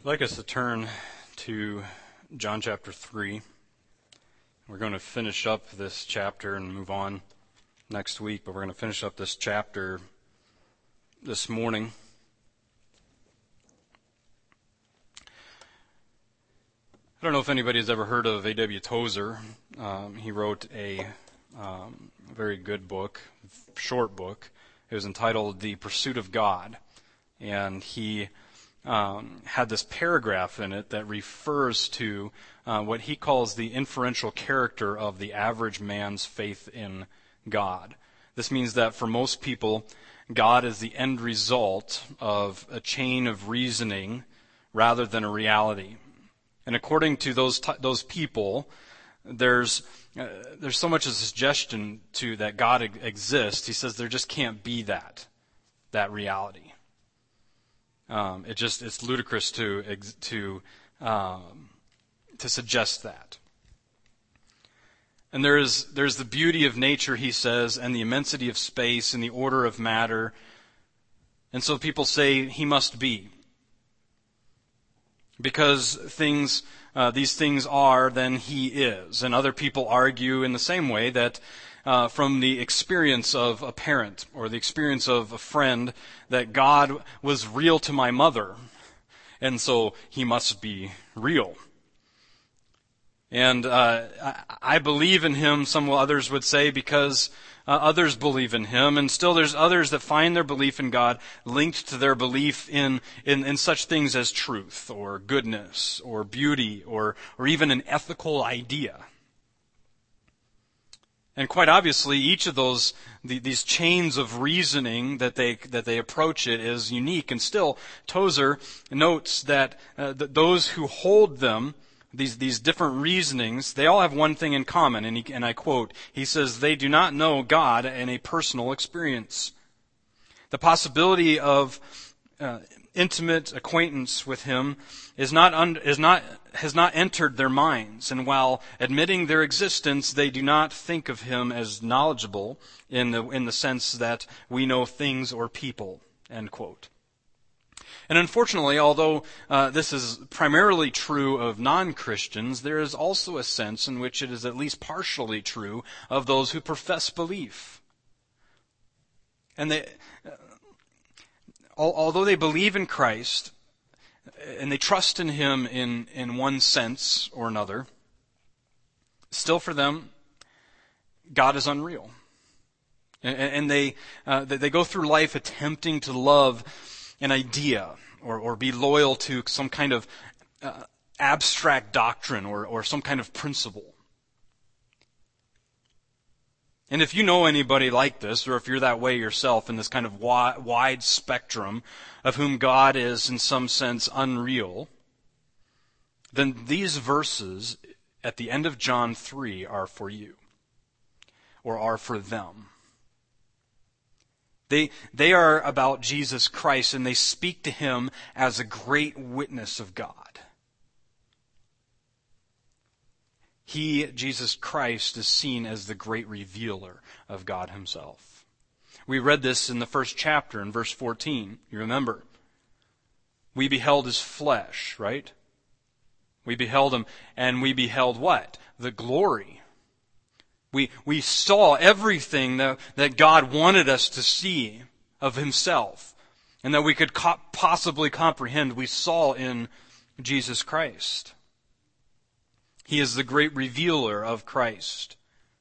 I'd like us to turn to John chapter 3. We're going to finish up this chapter and move on next week, but we're going to finish up this chapter this morning. I don't know if anybody has ever heard of A.W. Tozer. He wrote a very good book, short book. It was entitled The Pursuit of God, and he had this paragraph in it that refers to what he calls the inferential character of the average man's faith in God. This means that for most people, God is the end result of a chain of reasoning rather than a reality. And according to those people, there's so much of a suggestion to that God exists. He says there just can't be that reality. It's ludicrous to suggest that. And there's the beauty of nature, he says, and the immensity of space and the order of matter. And so people say he must be. Because these things are, then he is. And other people argue in the same way that from the experience of a parent or the experience of a friend that God was real to my mother, and so he must be real. And I believe in him, some others would say, because others believe in him, and still there's others that find their belief in God linked to their belief in such things as truth or goodness or beauty or even an ethical idea. And quite obviously, each of these chains of reasoning that they approach it is unique. And still, Tozer notes that those who hold them, these different reasonings, they all have one thing in common. And I quote, he says, they do not know God in a personal experience. The possibility of intimate acquaintance with him has not entered their minds, and while admitting their existence, they do not think of him as knowledgeable in the sense that we know things or people. End quote. And unfortunately, although this is primarily true of non-Christians, there is also a sense in which it is at least partially true of those who profess belief. And although they believe in Christ, and they trust in him in one sense or another, still for them, God is unreal. And they go through life attempting to love an idea or be loyal to some kind of abstract doctrine or some kind of principle. And if you know anybody like this, or if you're that way yourself in this kind of wide spectrum of whom God is in some sense unreal, then these verses at the end of John 3 are for you, or are for them. They are about Jesus Christ, and they speak to him as a great witness of God. He, Jesus Christ, is seen as the great revealer of God himself. We read this in the first chapter in verse 14. You remember. We beheld his flesh, right? We beheld him, and we beheld what? The glory. We saw everything that God wanted us to see of himself, and that we could possibly comprehend, we saw in Jesus Christ. He is the great revealer of Christ.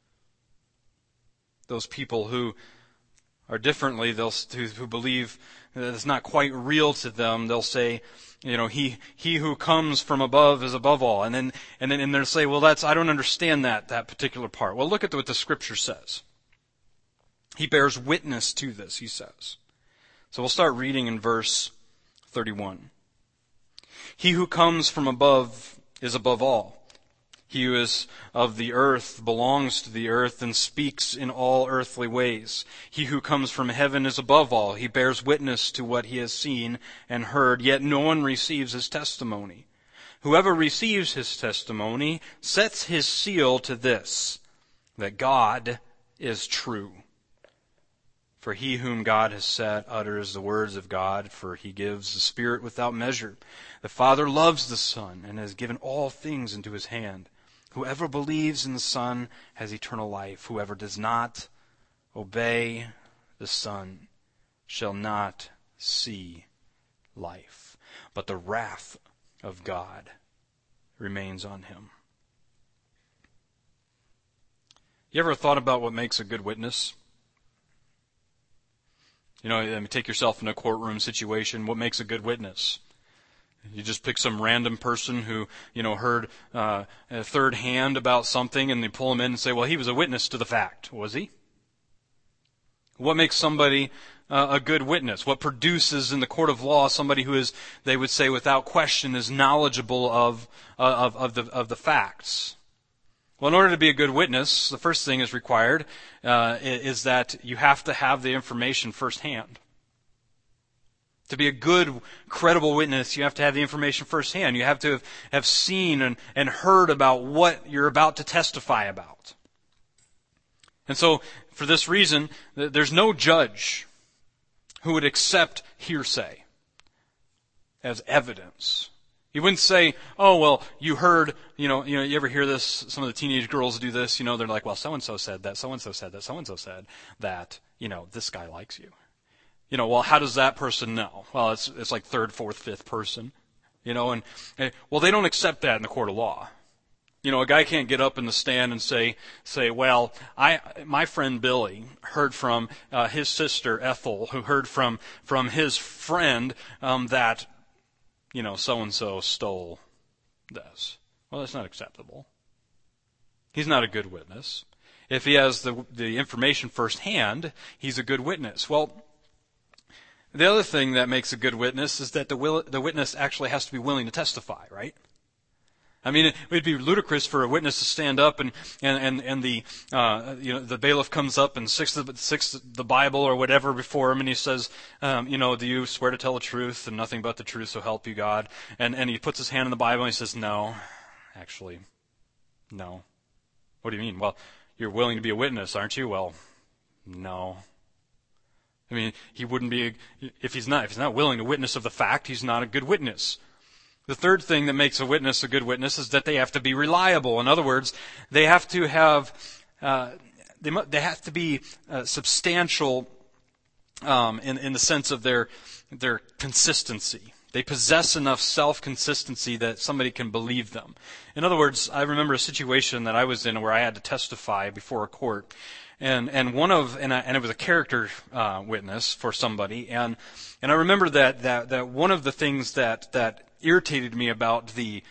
Those people who are differently, who believe that it's not quite real to them, they'll say, he who comes from above is above all. And then they'll say, well, I don't understand that particular part. Well, look at what the Scripture says. He bears witness to this, he says. So we'll start reading in verse 31. He who comes from above is above all. He who is of the earth belongs to the earth and speaks in all earthly ways. He who comes from heaven is above all. He bears witness to what he has seen and heard, yet no one receives his testimony. Whoever receives his testimony sets his seal to this, that God is true. For he whom God has set utters the words of God, for he gives the Spirit without measure. The Father loves the Son and has given all things into his hand. Whoever believes in the Son has eternal life. Whoever does not obey the Son shall not see life, but the wrath of God remains on him. You ever thought about what makes a good witness? Take yourself in a courtroom situation. What makes a good witness? You just pick some random person who, heard third hand about something, and they pull him in and say, well, he was a witness to the fact. Was he? What makes somebody a good witness? What produces in the court of law somebody who is, they would say without question, is knowledgeable of the facts? Well, in order to be a good witness, the first thing is required is that you have to have the information firsthand. To be a good, credible witness, you have to have the information firsthand. You have to have seen and heard about what you're about to testify about. And so, for this reason, there's no judge who would accept hearsay as evidence. He wouldn't say, oh, well, you heard, you ever hear this, some of the teenage girls do this, they're like, well, so-and-so said that, so-and-so said that, so-and-so said that, this guy likes you. Well, how does that person know? Well, it's like third, fourth, fifth person, well, they don't accept that in the court of law. A guy can't get up in the stand and say, well, my friend Billy heard from his sister Ethel, who heard from his friend that, so-and-so stole this. Well, that's not acceptable. He's not a good witness. If he has the information firsthand, he's a good witness. Well, the other thing that makes a good witness is that the witness actually has to be willing to testify, right? I mean, it would be ludicrous for a witness to stand up and the bailiff comes up and sticks the Bible or whatever before him, and he says, do you swear to tell the truth and nothing but the truth, so help you God? And he puts his hand in the Bible and he says, no, actually, no. What do you mean? Well, you're willing to be a witness, aren't you? Well, no. I mean, he wouldn't be, if he's not willing to witness of the fact, he's not a good witness. The third thing that makes a witness a good witness is that they have to be reliable. In other words, they have to have, they have to be substantial in the sense of their consistency. They possess enough self-consistency that somebody can believe them. In other words, I remember a situation that I was in where I had to testify before a court, and it was a character witness for somebody, and I remember that one of the things that irritated me about the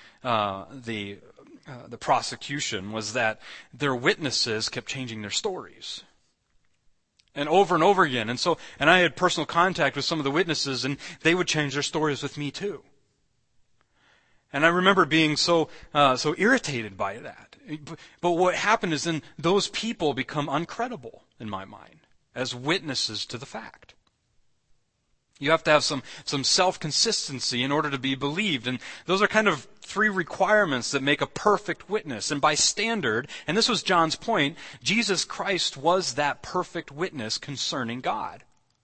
prosecution was that their witnesses kept changing their stories. And over again. And I had personal contact with some of the witnesses, and they would change their stories with me too. And I remember being so irritated by that. But what happened is then those people become uncredible in my mind as witnesses to the fact. You have to have some self-consistency in order to be believed. And those are kind of three requirements that make a perfect witness. And by standard, and this was John's point, Jesus Christ was that perfect witness concerning God.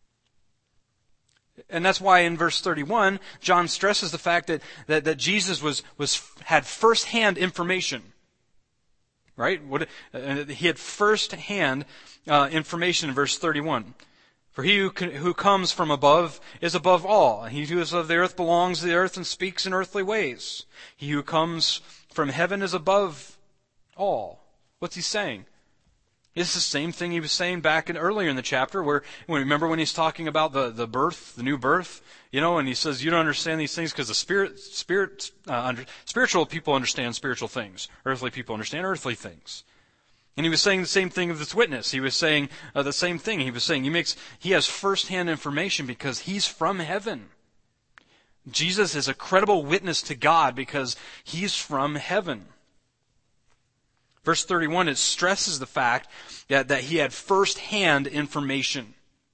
And that's why in verse 31, John stresses the fact that Jesus had first-hand information. Right? He had first-hand information in verse 31. For he who comes from above is above all. He who is of the earth belongs to the earth and speaks in earthly ways. He who comes from heaven is above all. What's he saying? It's the same thing he was saying back earlier in the chapter remember when he's talking about the birth, the new birth, and he says you don't understand these things because the spiritual people understand spiritual things. Earthly people understand earthly things. And he was saying the same thing of this witness. He was saying the same thing. He was saying he has first-hand information because he's from heaven. Jesus is a credible witness to God because he's from heaven. Verse 31, it stresses the fact that he had first-hand information.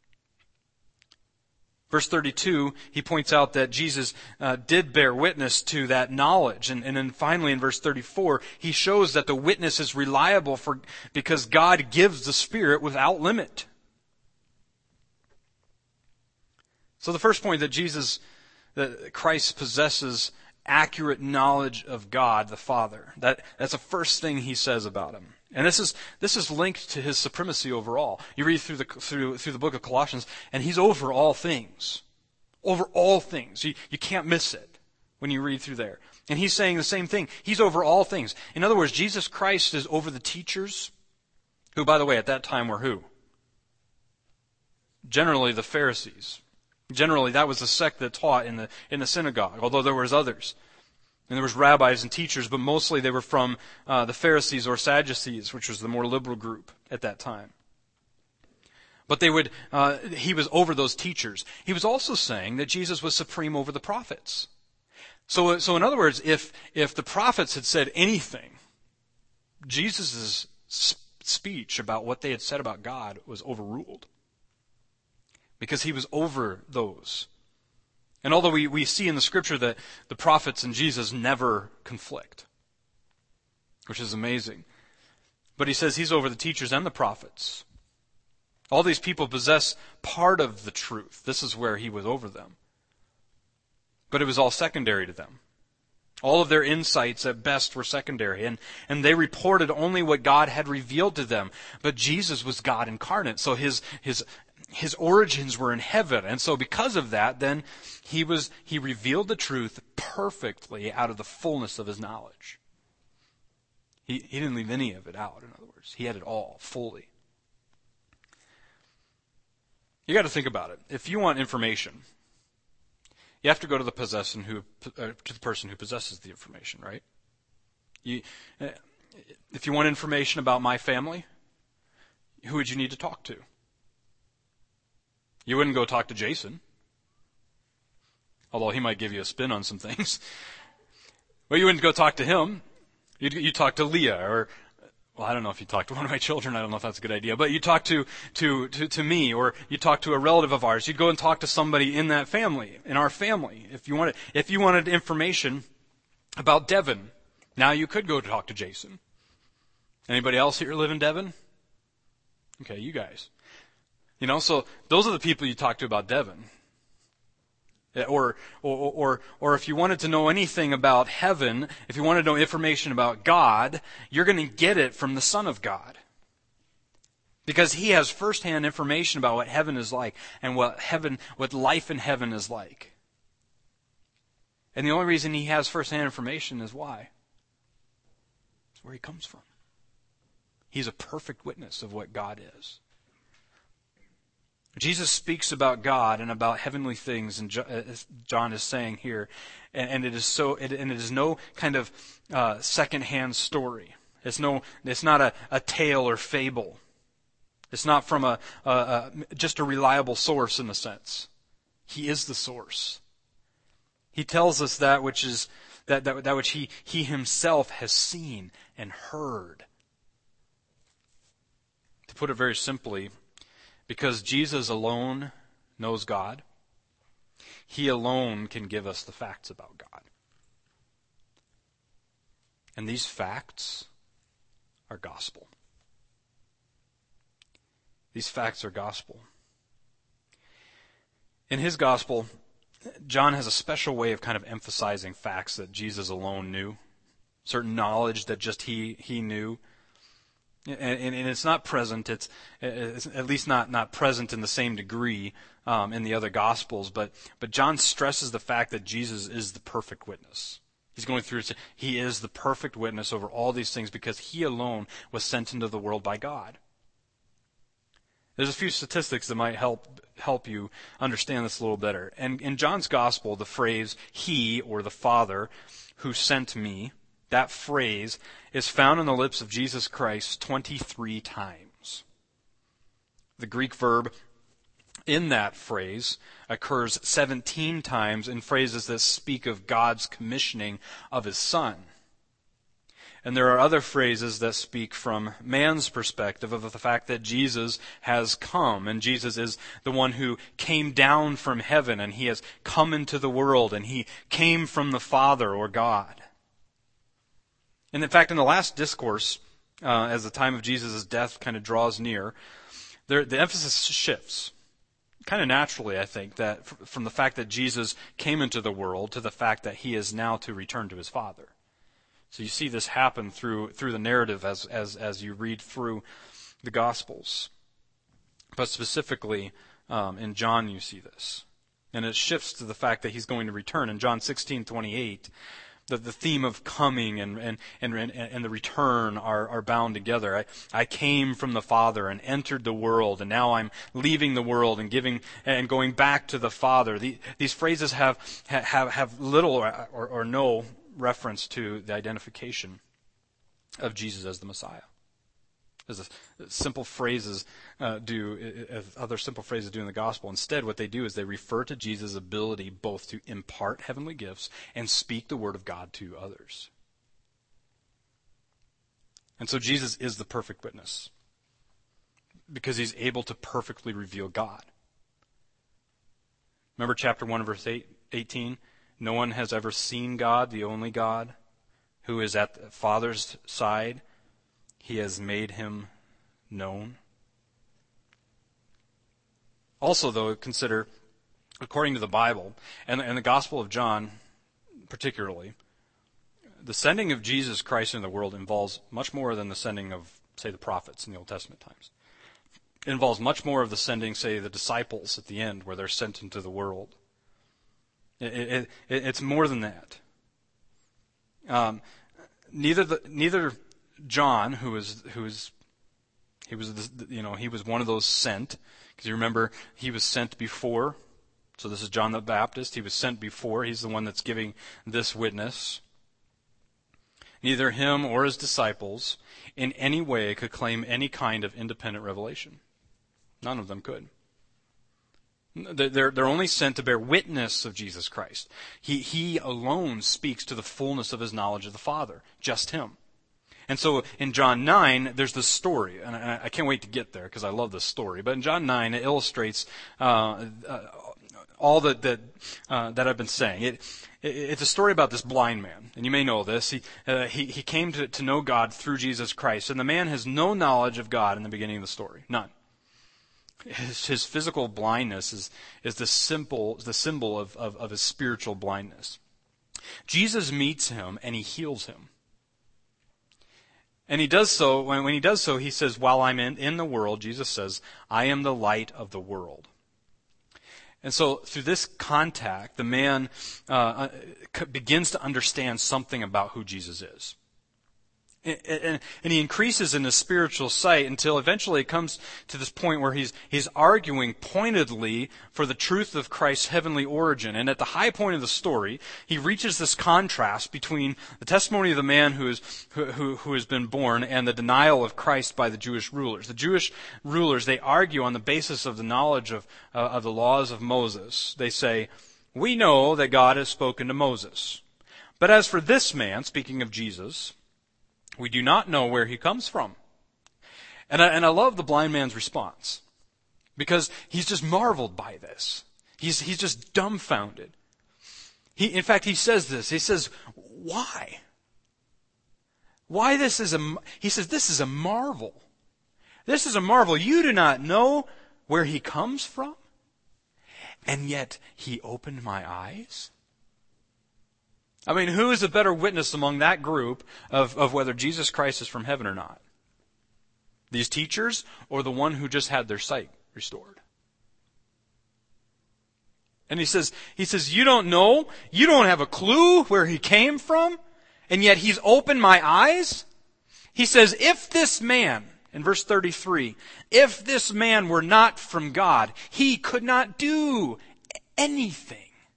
Verse 32, he points out that Jesus did bear witness to that knowledge. And then finally in verse 34, he shows that the witness is reliable because God gives the Spirit without limit. So the first point that Christ possesses accurate knowledge of God the Father. That's the first thing he says about him. And this is linked to his supremacy over all. You read through the book of Colossians, and he's over all things. Over all things. You can't miss it when you read through there. And he's saying the same thing. He's over all things. In other words, Jesus Christ is over the teachers, who, by the way, at that time were who? Generally the Pharisees. Generally, that was the sect that taught in the synagogue, although there was others. And there was rabbis and teachers, but mostly they were from the Pharisees or Sadducees, which was the more liberal group at that time. But he was over those teachers. He was also saying that Jesus was supreme over the prophets. So in other words, if the prophets had said anything, Jesus' speech about what they had said about God was overruled. Because he was over those. And although we see in the Scripture that the prophets and Jesus never conflict, which is amazing. But he says he's over the teachers and the prophets. All these people possess part of the truth. This is where he was over them. But it was all secondary to them. All of their insights at best were secondary. And they reported only what God had revealed to them. But Jesus was God incarnate. So his origins were in heaven. And so because of that, then he revealed the truth perfectly out of the fullness of his knowledge. He didn't leave any of it out, in other words. He had it all, fully. You got to think about it. If you want information, you have to go to the person who possesses the information, right? If you want information about my family, who would you need to talk to? You wouldn't go talk to Jason, although he might give you a spin on some things. Well, you wouldn't go talk to him. You'd talk to Leah, or, well, I don't know if you talk to one of my children. I don't know if that's a good idea. But you talk to me, or you talk to a relative of ours. You'd go and talk to somebody in that family, in our family. If you wanted information about Devon, now you could go talk to Jason. Anybody else here live in Devon? Okay, you guys. So those are the people you talk to about Devon. Or if you wanted to know anything about heaven, if you wanted to know information about God, you're going to get it from the Son of God. Because he has firsthand information about what heaven is like and what life in heaven is like. And the only reason he has firsthand information is why? It's where he comes from. He's a perfect witness of what God is. Jesus speaks about God and about heavenly things, and John is saying here, and it is no kind of second-hand story. It's not a tale or fable. It's not from just a reliable source in a sense. He is the source. He tells us that which he himself has seen and heard. To put it very simply, because Jesus alone knows God, he alone can give us the facts about God. And these facts are gospel. These facts are gospel. In his gospel, John has a special way of kind of emphasizing facts that Jesus alone knew, certain knowledge that just he knew. And it's not present. It's at least not present in the same degree in the other Gospels. But John stresses the fact that Jesus is the perfect witness. He's going through it. He is the perfect witness over all these things because he alone was sent into the world by God. There's a few statistics that might help you understand this a little better. And in John's Gospel, the phrase "he" or the Father who sent me, that phrase is found on the lips of Jesus Christ 23 times. The Greek verb in that phrase occurs 17 times in phrases that speak of God's commissioning of his Son. And there are other phrases that speak from man's perspective of the fact that Jesus has come, and Jesus is the one who came down from heaven, and he has come into the world, and he came from the Father or God. And in fact, in the last discourse, as the time of Jesus' death kind of draws near, the emphasis shifts. kind of naturally, I think, that from the fact that Jesus came into the world to the fact that he is now to return to his Father. So you see this happen through the narrative as you read through the Gospels. But specifically, in John you see this. And it shifts to the fact that he's going to return. In John 16:28, the theme of coming and the return are bound together. I came from the Father and entered the world, and now I'm leaving the world and going back to the Father. These phrases have little or no reference to the identification of Jesus as the Messiah. As simple phrases as other simple phrases do in the gospel. Instead, what they do is they refer to Jesus' ability both to impart heavenly gifts and speak the word of God to others. And so Jesus is the perfect witness because he's able to perfectly reveal God. Remember chapter 1, verse 18? No one has ever seen God, the only God, who is at the Father's side. He has made him known. Also, though, consider, according to the Bible, and the Gospel of John particularly, the sending of Jesus Christ into the world involves much more than the sending of, say, the prophets in the Old Testament times. It involves much more of the sending, say, the disciples at the end, where they're sent into the world. It's more than that. Neither John, he was one of those sent, because you remember he was sent before. So this is John the Baptist. He was sent before. He's the one that's giving this witness. Neither him or his disciples in any way could claim any kind of independent revelation. None of them could. They're only sent to bear witness of Jesus Christ. He alone speaks to the fullness of his knowledge of the Father. Just him. And so in John 9, there's this story, and I can't wait to get there because I love this story. But in John 9, it illustrates all that I've been saying. It's a story about this blind man, and you may know this. He came to know God through Jesus Christ, and the man has no knowledge of God in the beginning of the story, none. His physical blindness is the symbol of his spiritual blindness. Jesus meets him and he heals him. And he does so, when he does so, he says, while I'm in the world, Jesus says, I am the light of the world. And so through this contact, the man begins to understand something about who Jesus is. And he increases in his spiritual sight until eventually it comes to this point where he's arguing pointedly for the truth of Christ's heavenly origin. And at the high point of the story, he reaches this contrast between the testimony of the man who has been born and the denial of Christ by the Jewish rulers. The Jewish rulers, they argue on the basis of the knowledge of the laws of Moses. They say, we know that God has spoken to Moses. But as for this man, speaking of Jesus, we do not know where he comes from. And I love the blind man's response, because he's just marveled by this. He's just dumbfounded. In fact, he says this. He says, why? Why he says, this is a marvel. This is a marvel. You do not know where he comes from, and yet he opened my eyes. I mean, who is a better witness among that group of whether Jesus Christ is from heaven or not? These teachers or the one who just had their sight restored? And he says, you don't know? You don't have a clue where he came from? And yet he's opened my eyes? He says, if this man, in verse 33, if this man were not from God, he could not do anything.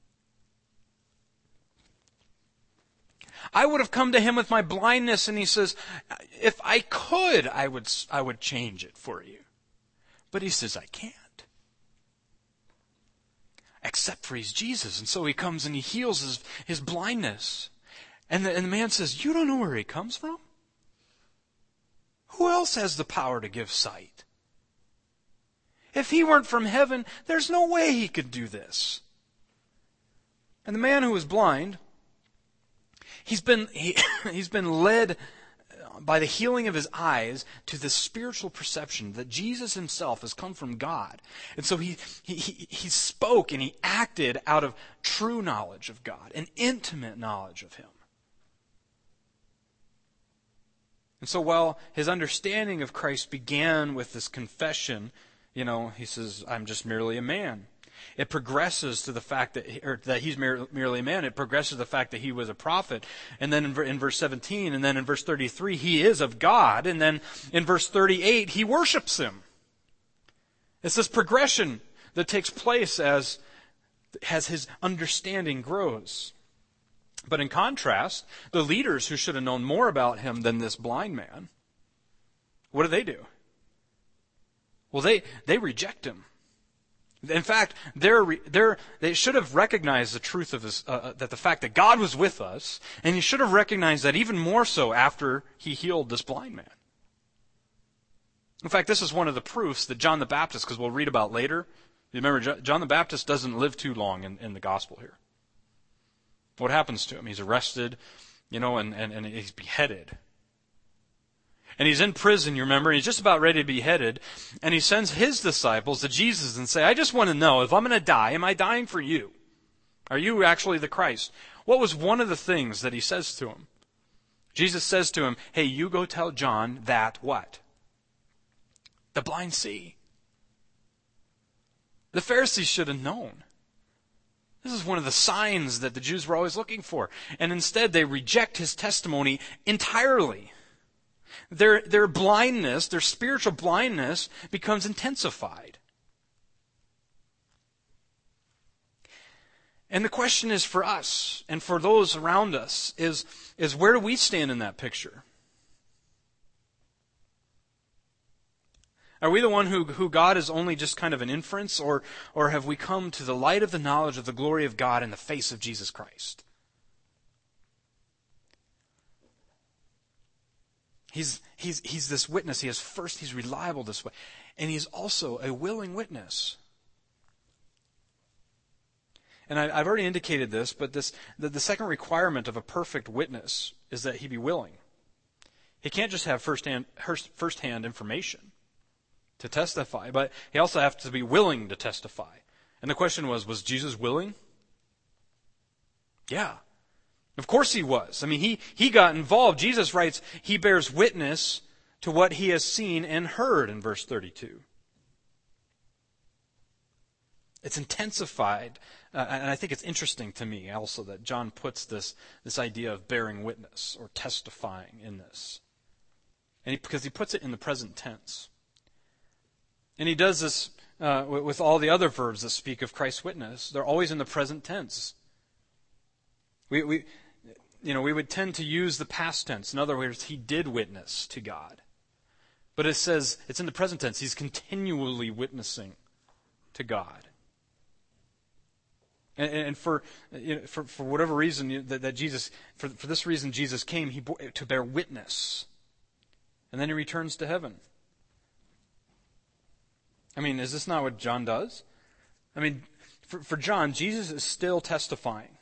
I would have come to him with my blindness, and he says, if I could, I would change it for you. But he says, I can't. Except for he's Jesus. And so he comes and he heals his blindness. And the man says, you don't know where he comes from? Who else has the power to give sight? If he weren't from heaven, there's no way he could do this. And the man who was blind, he's been led by the healing of his eyes to the spiritual perception that Jesus himself has come from God. And so he spoke and he acted out of true knowledge of God, an intimate knowledge of him. And so while his understanding of Christ began with this confession, he says, I'm just merely a man. It progresses to the fact that he's merely a man. It progresses to the fact that he was a prophet. And then in verse 17, and then in verse 33, he is of God. And then in verse 38, he worships him. It's this progression that takes place as his understanding grows. But in contrast, the leaders who should have known more about him than this blind man, what do? Well, they reject him. In fact, they should have recognized the truth of that the fact that God was with us, and he should have recognized that even more so after he healed this blind man. In fact, this is one of the proofs that John the Baptist, because we'll read about later, you remember John the Baptist doesn't live too long in the gospel here. What happens to him? He's arrested, and he's beheaded. And he's in prison, you remember, and he's just about ready to be beheaded, and he sends his disciples to Jesus and say, I just want to know, if I'm going to die, am I dying for you? Are you actually the Christ? What was one of the things that he says to him? Jesus says to him, hey, you go tell John that what? The blind see. The Pharisees should have known. This is one of the signs that the Jews were always looking for. And instead they reject his testimony entirely. Their blindness, their spiritual blindness, becomes intensified. And the question is for us and for those around us is where do we stand in that picture? Are we the one who God is only just kind of an inference, or have we come to the light of the knowledge of the glory of God in the face of Jesus Christ? He's this witness. He's reliable this way. And he's also a willing witness. And I've already indicated this, but the second requirement of a perfect witness is that he be willing. He can't just have first-hand information to testify, but he also has to be willing to testify. And the question was Jesus willing? Yeah. Of course he was. I mean, he got involved. Jesus writes, he bears witness to what he has seen and heard in verse 32. It's intensified, and I think it's interesting to me also that John puts this idea of bearing witness or testifying in this. And because he puts it in the present tense. And he does this with all the other verbs that speak of Christ's witness. They're always in the present tense. We would tend to use the past tense. In other words, he did witness to God. But it says it's in the present tense. He's continually witnessing to God. And for whatever reason that Jesus, for this reason Jesus came, to bear witness. And then he returns to heaven. I mean, is this not what John does? I mean, for John, Jesus is still testifying.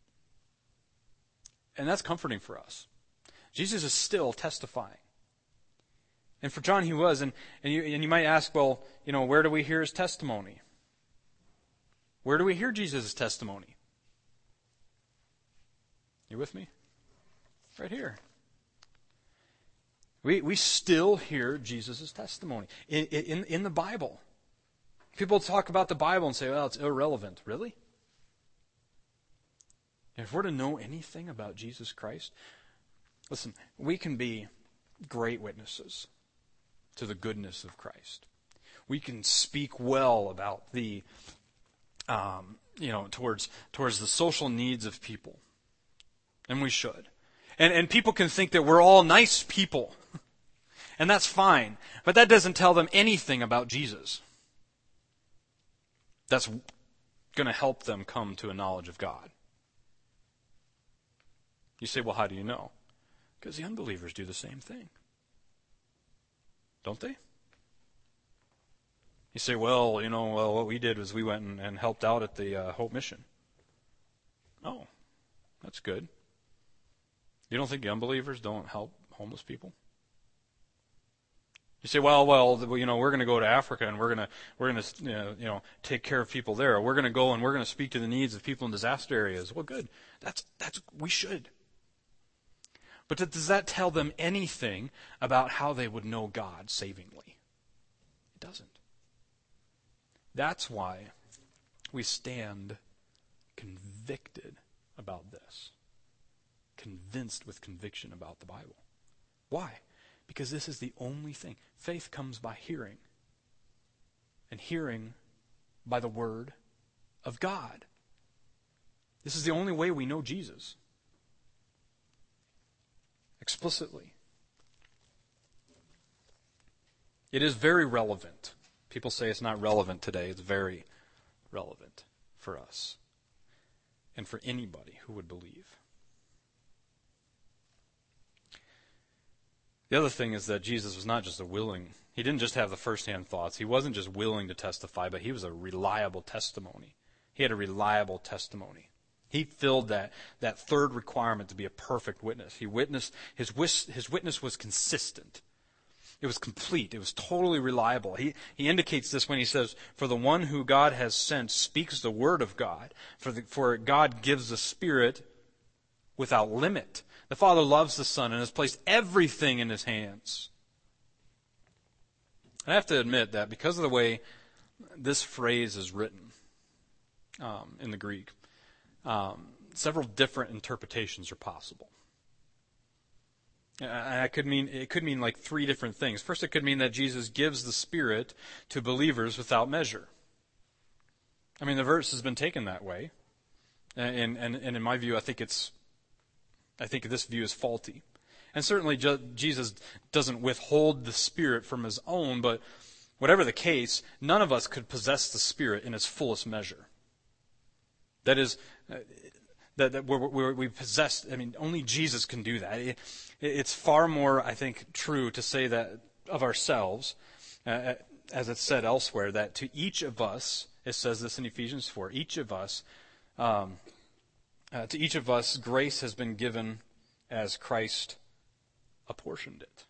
And that's comforting for us. Jesus is still testifying. And for John, he was. And you might ask, well, where do we hear his testimony? Where do we hear Jesus' testimony? You with me? Right here. We still hear Jesus' testimony in the Bible. People talk about the Bible and say, well, it's irrelevant. Really? If we're to know anything about Jesus Christ, listen, we can be great witnesses to the goodness of Christ. We can speak well about the, towards the social needs of people. And we should. And people can think that we're all nice people. And that's fine. But that doesn't tell them anything about Jesus. That's going to help them come to a knowledge of God. You say, well, how do you know? Because the unbelievers do the same thing. Don't they? You say, well, what we did was we went and helped out at the Hope Mission. Oh, that's good. You don't think the unbelievers don't help homeless people? You say, well, we're going to go to Africa and we're going to take care of people there. We're going to go and we're going to speak to the needs of people in disaster areas. Well, good. We should. But does that tell them anything about how they would know God savingly? It doesn't. That's why we stand convicted about this. Convinced with conviction about the Bible. Why? Because this is the only thing. Faith comes by hearing. And hearing by the Word of God. This is the only way we know Jesus. Explicitly. It is very relevant. People say it's not relevant today. It's very relevant for us. And for anybody who would believe. The other thing is that Jesus was not just he didn't just have the first-hand thoughts. He wasn't just willing to testify, but he was a reliable testimony. He had a reliable testimony. He filled that third requirement to be a perfect witness. His witness was consistent. It was complete. It was totally reliable. He indicates this when he says, "For the one who God has sent speaks the word of God. For God gives the Spirit without limit. The Father loves the Son and has placed everything in His hands." I have to admit that because of the way this phrase is written in the Greek, several different interpretations are possible. It could mean like three different things. First, it could mean that Jesus gives the Spirit to believers without measure. I mean, the verse has been taken that way, and in my view, I think this view is faulty. And certainly Jesus doesn't withhold the Spirit from His own, but whatever the case, none of us could possess the Spirit in its fullest measure. That is, that we possess, only Jesus can do that. It's far more, I think, true to say that of ourselves, as it's said elsewhere, that to each of us, it says this in Ephesians 4, to each of us, grace has been given as Christ apportioned it.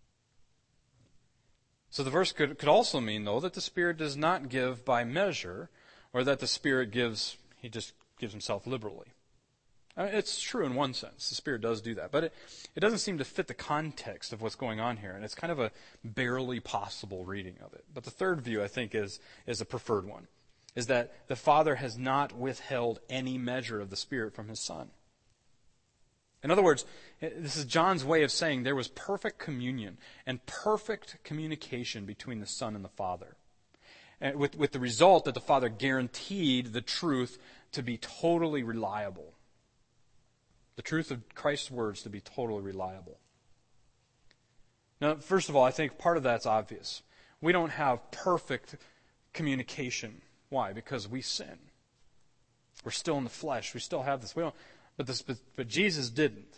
So the verse could also mean, though, that the Spirit does not give by measure, or that the Spirit He just gives Himself liberally. It's true in one sense. The Spirit does do that. But it doesn't seem to fit the context of what's going on here, and it's kind of a barely possible reading of it. But the third view, I think, is a preferred one, is that the Father has not withheld any measure of the Spirit from His Son. In other words, this is John's way of saying there was perfect communion and perfect communication between the Son and the Father. And with the result that the Father guaranteed the truth to be totally reliable. The truth of Christ's words to be totally reliable. Now, first of all, I think part of that's obvious. We don't have perfect communication. Why? Because we sin. We're still in the flesh. We still have this. But Jesus didn't.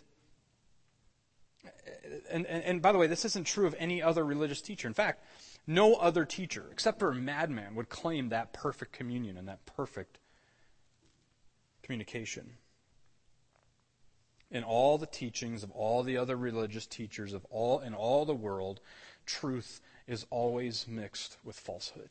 And by the way, this isn't true of any other religious teacher. In fact, no other teacher, except for a madman, would claim that perfect communion and that perfect communication. In all the teachings of all the other religious teachers in all the world, truth is always mixed with falsehood.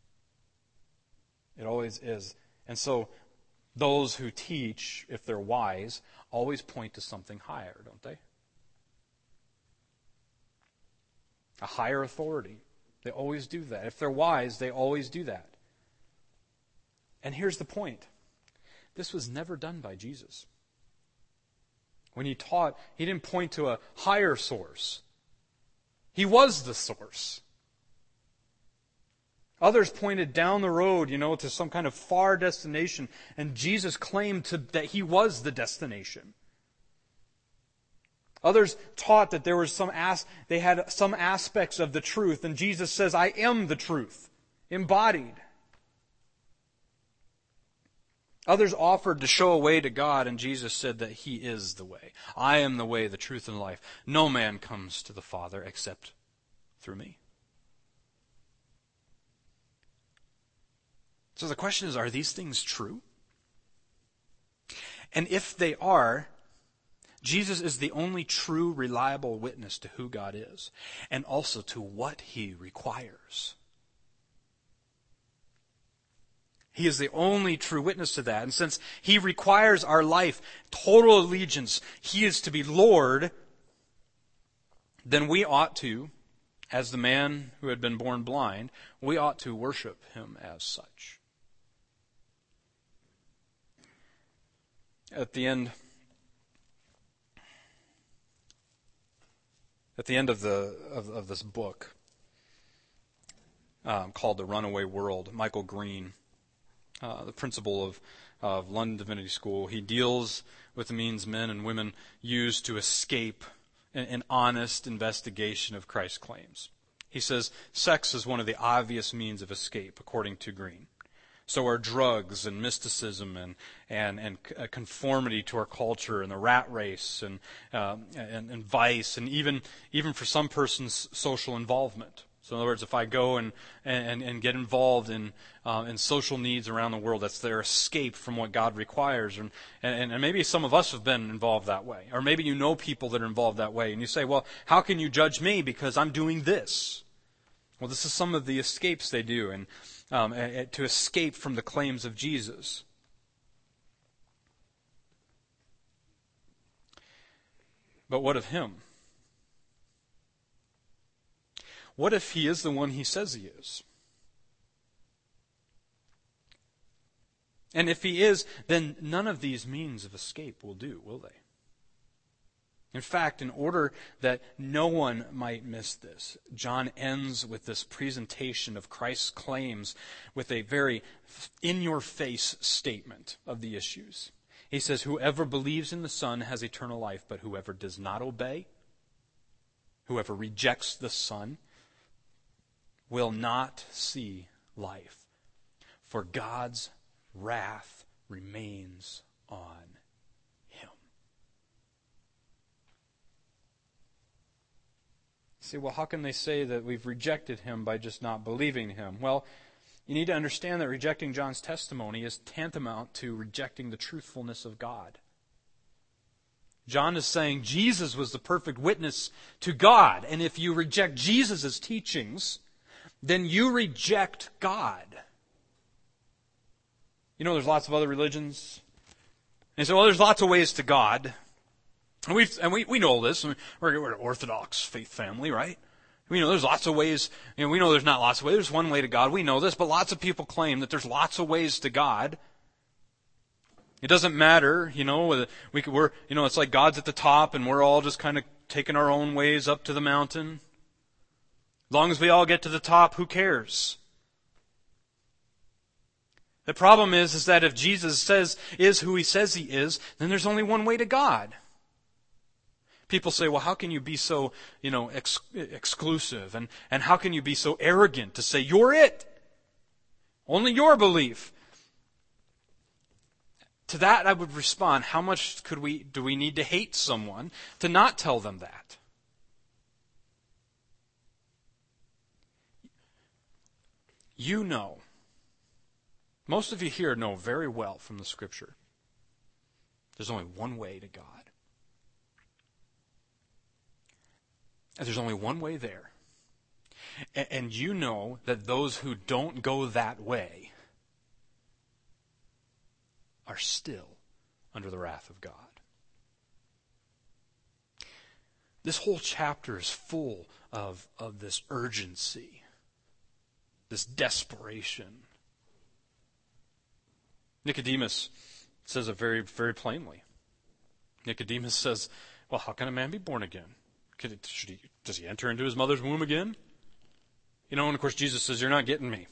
It always is. And so those who teach, if they're wise, always point to something higher, don't they? A higher authority. They always do that. If they're wise, they always do that. And here's the point. This was never done by Jesus. When He taught, He didn't point to a higher source. He was the source. Others pointed down the road, to some kind of far destination, and Jesus claimed that He was the destination. Others taught that there was they had some aspects of the truth, and Jesus says, "I am the truth, embodied." Others offered to show a way to God, and Jesus said that He is the way. "I am the way, the truth, and life. No man comes to the Father except through me." So the question is, are these things true? And if they are, Jesus is the only true, reliable witness to who God is, and also to what He requires. He is the only true witness to that. And since He requires our life, total allegiance, He is to be Lord, then we ought to, as the man who had been born blind, we ought to worship Him as such. At the end of this book, called The Runaway World, Michael Green, the principal of London Divinity School, he deals with the means men and women use to escape an honest investigation of Christ's claims. He says, sex is one of the obvious means of escape, according to Green. So are drugs and mysticism and conformity to our culture and the rat race and vice and even for some persons social involvement. So in other words, if I go and get involved in social needs around the world, that's their escape from what God requires. And maybe some of us have been involved that way. Or maybe you know people that are involved that way. And you say, well, how can you judge me because I'm doing this? Well, this is some of the escapes they do and to escape from the claims of Jesus. But what of Him? What if He is the one He says He is? And if He is, then none of these means of escape will do, will they? In fact, in order that no one might miss this, John ends with this presentation of Christ's claims with a very in-your-face statement of the issues. He says, whoever believes in the Son has eternal life, but whoever does not obey, whoever rejects the Son, will not see life, for God's wrath remains on him. See, well, how can they say that we've rejected Him by just not believing Him? Well, you need to understand that rejecting John's testimony is tantamount to rejecting the truthfulness of God. John is saying Jesus was the perfect witness to God, and if you reject Jesus' teachings, then you reject God. You know, there's lots of other religions. And so, well, there's lots of ways to God. And we know this. We're an Orthodox faith family, right? We know there's lots of ways. You know, we know there's not lots of ways. There's one way to God. We know this, but lots of people claim that there's lots of ways to God. It doesn't matter, you know, whether we're, you know, it's like God's at the top and we're all just kind of taking our own ways up to the mountain. As long as we all get to the top, who cares? The problem is that if Jesus is who He says He is, then there's only one way to God. People say, well, how can you be so, you know, exclusive? And how can you be so arrogant to say, you're it? Only your belief. To that I would respond, how much do we need to hate someone to not tell them that? You know, most of you here know very well from the Scripture, there's only one way to God. And there's only one way there. And you know that those who don't go that way are still under the wrath of God. This whole chapter is full of this urgency, this desperation. Nicodemus says it very, very plainly. Nicodemus says, well, how can a man be born again? Does he enter into his mother's womb again? You know, and of course Jesus says, you're not getting me.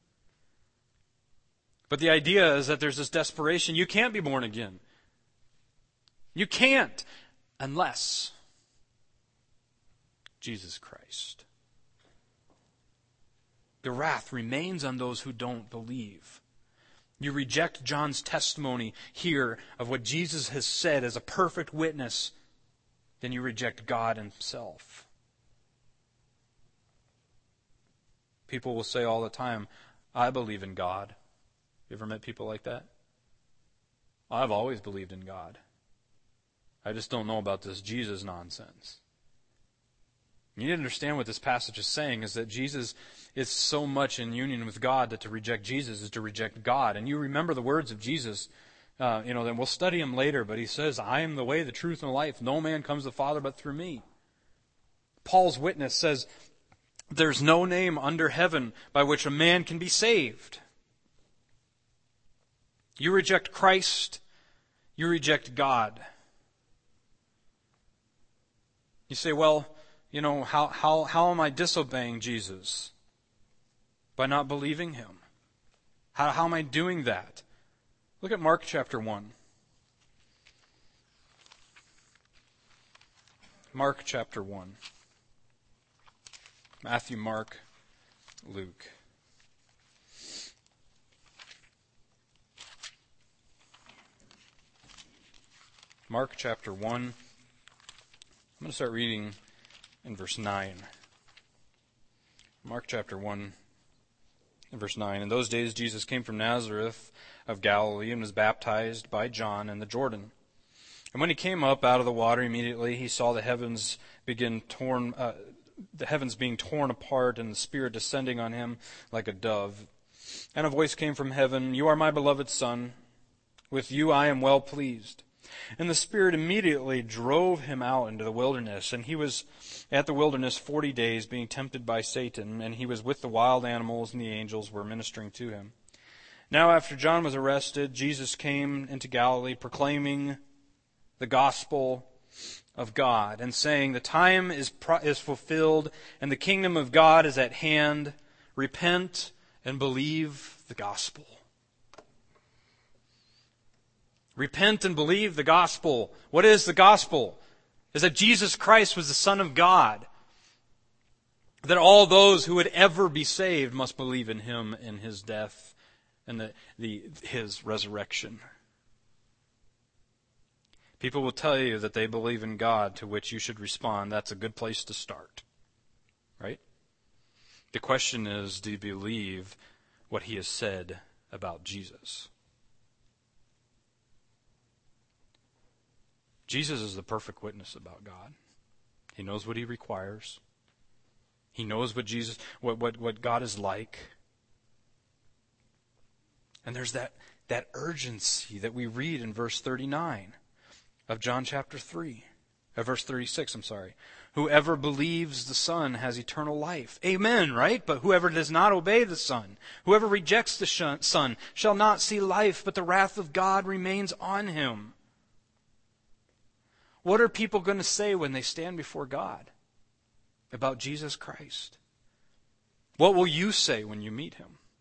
But the idea is that there's this desperation. You can't be born again. You can't unless Jesus Christ. The wrath remains on those who don't believe. You reject John's testimony here of what Jesus has said as a perfect witness, then you reject God Himself. People will say all the time, I believe in God. You ever met people like that? I've always believed in God. I just don't know about this Jesus nonsense. You need to understand what this passage is saying is that Jesus is so much in union with God that to reject Jesus is to reject God. And you remember the words of Jesus, then we'll study him later, but he says, I am the way, the truth, and the life. No man comes to the Father but through me. Paul's witness says, there's no name under heaven by which a man can be saved. You reject Christ, you reject God. You say, well, how am I disobeying Jesus? By not believing him. How am I doing that? Look at Mark chapter 1. Mark chapter 1. Matthew, Mark, Luke. Mark chapter 1. I'm going to start reading in verse 9. Mark chapter 1, in verse 9. In those days Jesus came from Nazareth of Galilee and was baptized by John in the Jordan. And when he came up out of the water, immediately he saw the heavens being torn apart and the Spirit descending on him like a dove. And a voice came from heaven, You are my beloved Son. With you I am well pleased. And the Spirit immediately drove him out into the wilderness. And he was at the wilderness 40 days, being tempted by Satan. And he was with the wild animals, and the angels were ministering to him. Now after John was arrested, Jesus came into Galilee, proclaiming the gospel of God, and saying, The time is fulfilled, and the kingdom of God is at hand. Repent and believe the gospel. Repent and believe the gospel. What is the gospel? Is that Jesus Christ was the Son of God. That all those who would ever be saved must believe in him and his death and his resurrection. People will tell you that they believe in God, to which you should respond, that's a good place to start. Right? The question is, do you believe what he has said about Jesus? Jesus is the perfect witness about God. He knows what he requires. He knows what God is like. And there's that urgency that we read in verse 39 of John chapter 3. Verse 36, I'm sorry. Whoever believes the Son has eternal life. Amen, right? But whoever does not obey the Son, whoever rejects the Son, shall not see life, but the wrath of God remains on him. What are people going to say when they stand before God about Jesus Christ? What will you say when you meet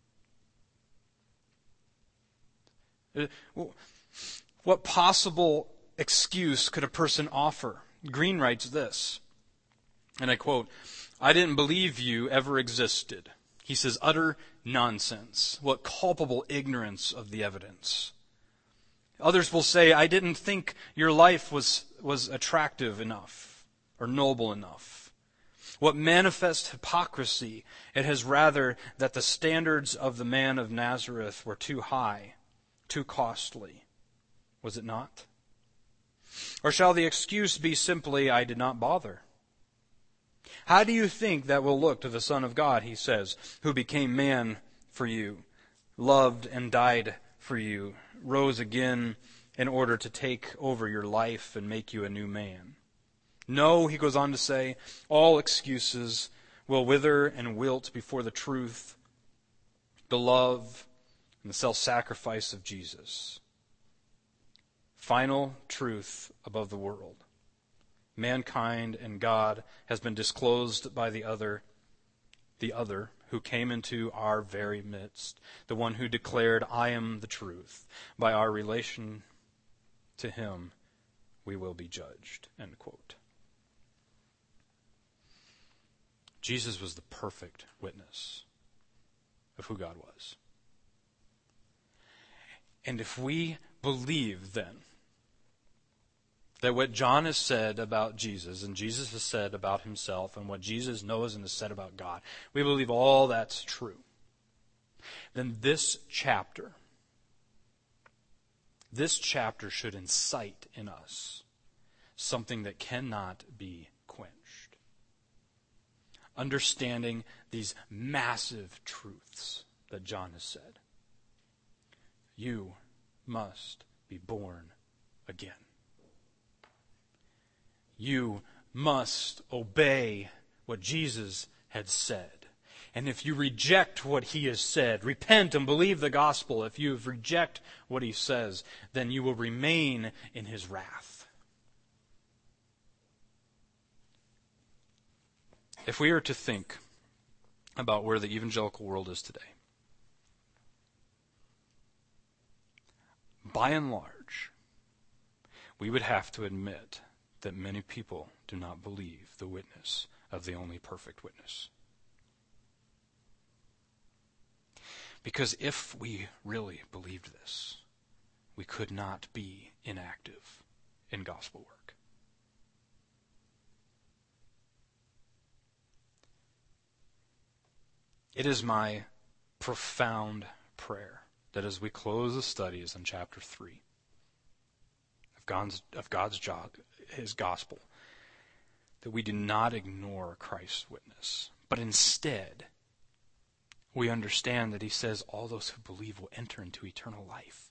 him? What possible excuse could a person offer? Green writes this, and I quote, I didn't believe you ever existed. He says, utter nonsense. What culpable ignorance of the evidence. Others will say, I didn't think your life was attractive enough or noble enough. What manifest hypocrisy, it has rather that the standards of the man of Nazareth were too high, too costly. Was it not? Or shall the excuse be simply, I did not bother? How do you think that will look to the Son of God, he says, who became man for you, loved and died for you, rose again in order to take over your life and make you a new man? No, he goes on to say, all excuses will wither and wilt before the truth, the love, and the self-sacrifice of Jesus. Final truth above the world. Mankind and God has been disclosed by the other who came into our very midst, the one who declared, I am the truth. By our relation to him, we will be judged. End quote. Jesus was the perfect witness of who God was. And if we believe then that what John has said about Jesus and Jesus has said about himself and what Jesus knows and has said about God, we believe all that's true, then this chapter should incite in us something that cannot be quenched. Understanding these massive truths that John has said. You must be born again. You must obey what Jesus had said. And if you reject what he has said, repent and believe the gospel. If you reject what he says, then you will remain in his wrath. If we are to think about where the evangelical world is today, by and large, we would have to admit that many people do not believe the witness of the only perfect witness. Because if we really believed this, we could not be inactive in gospel work. It is my profound prayer that as we close the studies in chapter 3 of God's job, his gospel, that we do not ignore Christ's witness, but instead we understand that he says all those who believe will enter into eternal life.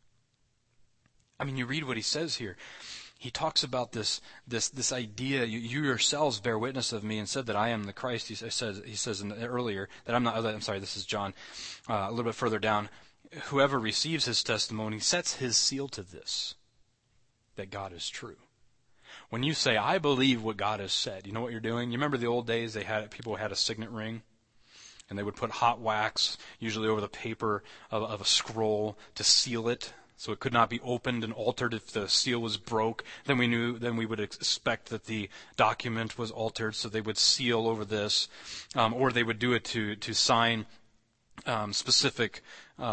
I mean, you read what he says here. He talks about this idea, you yourselves bear witness of me and said that I am the Christ. He says earlier that I'm sorry, this is John, a little bit further down. Whoever receives his testimony sets his seal to this, that God is true. When you say, I believe what God has said, you know what you're doing? You remember the old days, people had a signet ring, and they would put hot wax, usually over the paper of a scroll, to seal it, so it could not be opened and altered if the seal was broke. Then we would expect that the document was altered, so they would seal over this, or they would do it to sign specific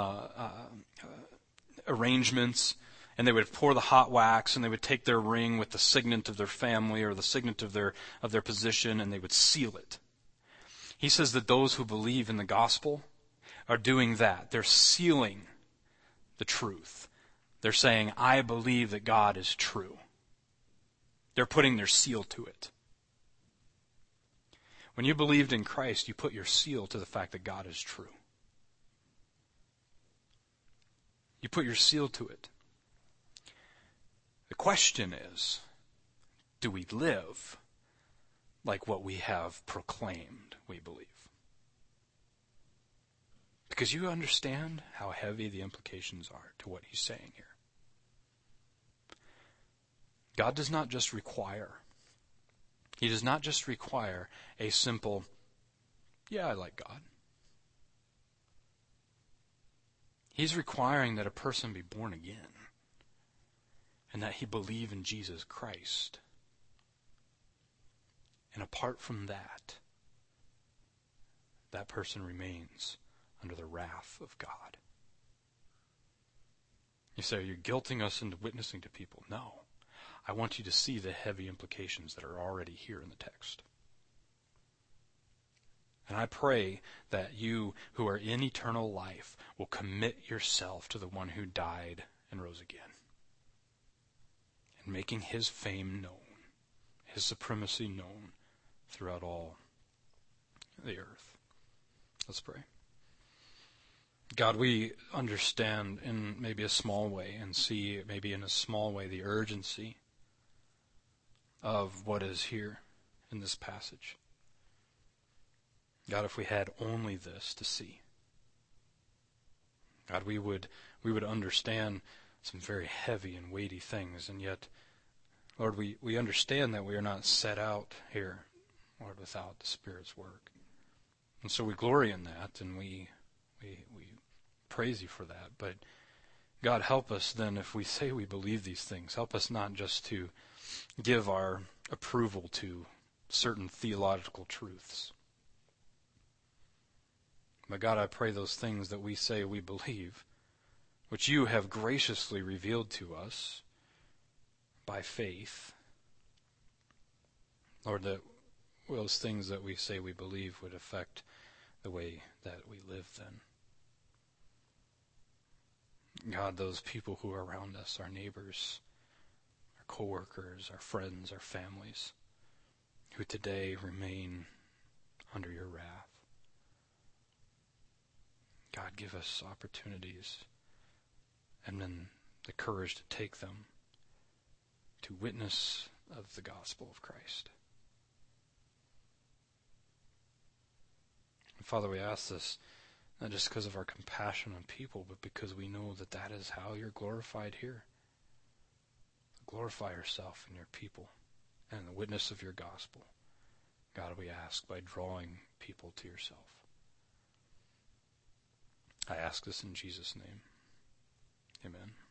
arrangements. And they would pour the hot wax, and they would take their ring with the signet of their family or the signet of their position, and they would seal it. He says that those who believe in the gospel are doing that. They're sealing the truth. They're saying, I believe that God is true. They're putting their seal to it. When you believed in Christ, you put your seal to the fact that God is true. You put your seal to it. The question is, do we live like what we have proclaimed we believe? Because you understand how heavy the implications are to what he's saying here. God does not just require. He does not just require a simple, yeah, I like God. He's requiring that a person be born again. And that he believe in Jesus Christ. And apart from that, that person remains under the wrath of God. You say, you're guilting us into witnessing to people. No. I want you to see the heavy implications that are already here in the text. And I pray that you who are in eternal life will commit yourself to the one who died and rose again. Making his fame known, his supremacy known throughout all the earth. Let's pray. God, we understand in maybe a small way and see maybe in a small way the urgency of what is here in this passage. God, if we had only this to see, God, we would understand some very heavy and weighty things, and yet, Lord, we understand that we are not set out here, Lord, without the Spirit's work. And so we glory in that, and we praise you for that. But God, help us then, if we say we believe these things, help us not just to give our approval to certain theological truths. But God, I pray those things that we say we believe, which you have graciously revealed to us by faith, Lord, that those things that we say we believe would affect the way that we live then. God, those people who are around us, our neighbors, our coworkers, our friends, our families, who today remain under your wrath. God, give us opportunities and then the courage to take them to witness of the gospel of Christ. And Father, we ask this not just because of our compassion on people, but because we know that that is how you're glorified here. Glorify yourself in your people and in the witness of your gospel. God, we ask by drawing people to yourself. I ask this in Jesus' name. Amen.